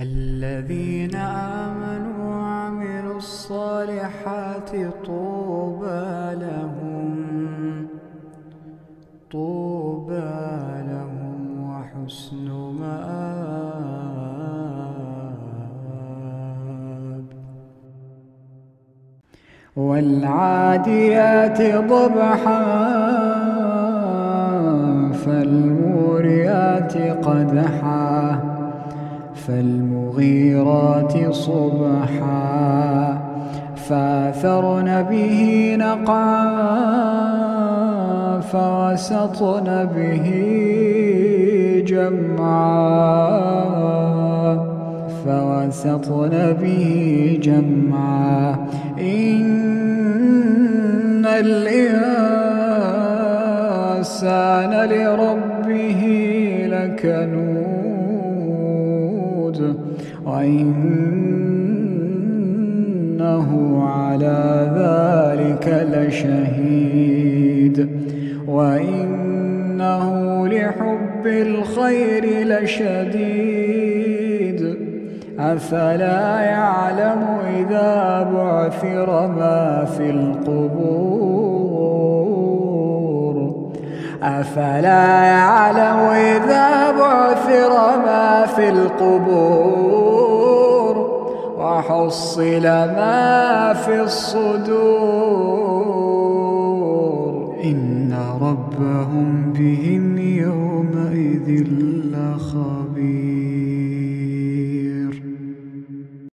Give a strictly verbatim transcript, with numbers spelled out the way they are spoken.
الذين آمنوا وعملوا الصالحات طوبى لهم طوبى لهم وحسن مآب. والعاديات ضبحا فالموريات قدحا فالمغيرات صبحا فاثرن به نقعا فوسطن به جمعا فوسطن به جمعا إن الإنسان لربه لكنود وإنه على ذلك لشهيد وإنه لحب الخير لشديد أفلا يعلم إذا بعثر ما في القبور أفلا يعلم إذا بعثر ما في القبور وحصل ما في الصدور إن ربهم بهم يومئذ لخبير.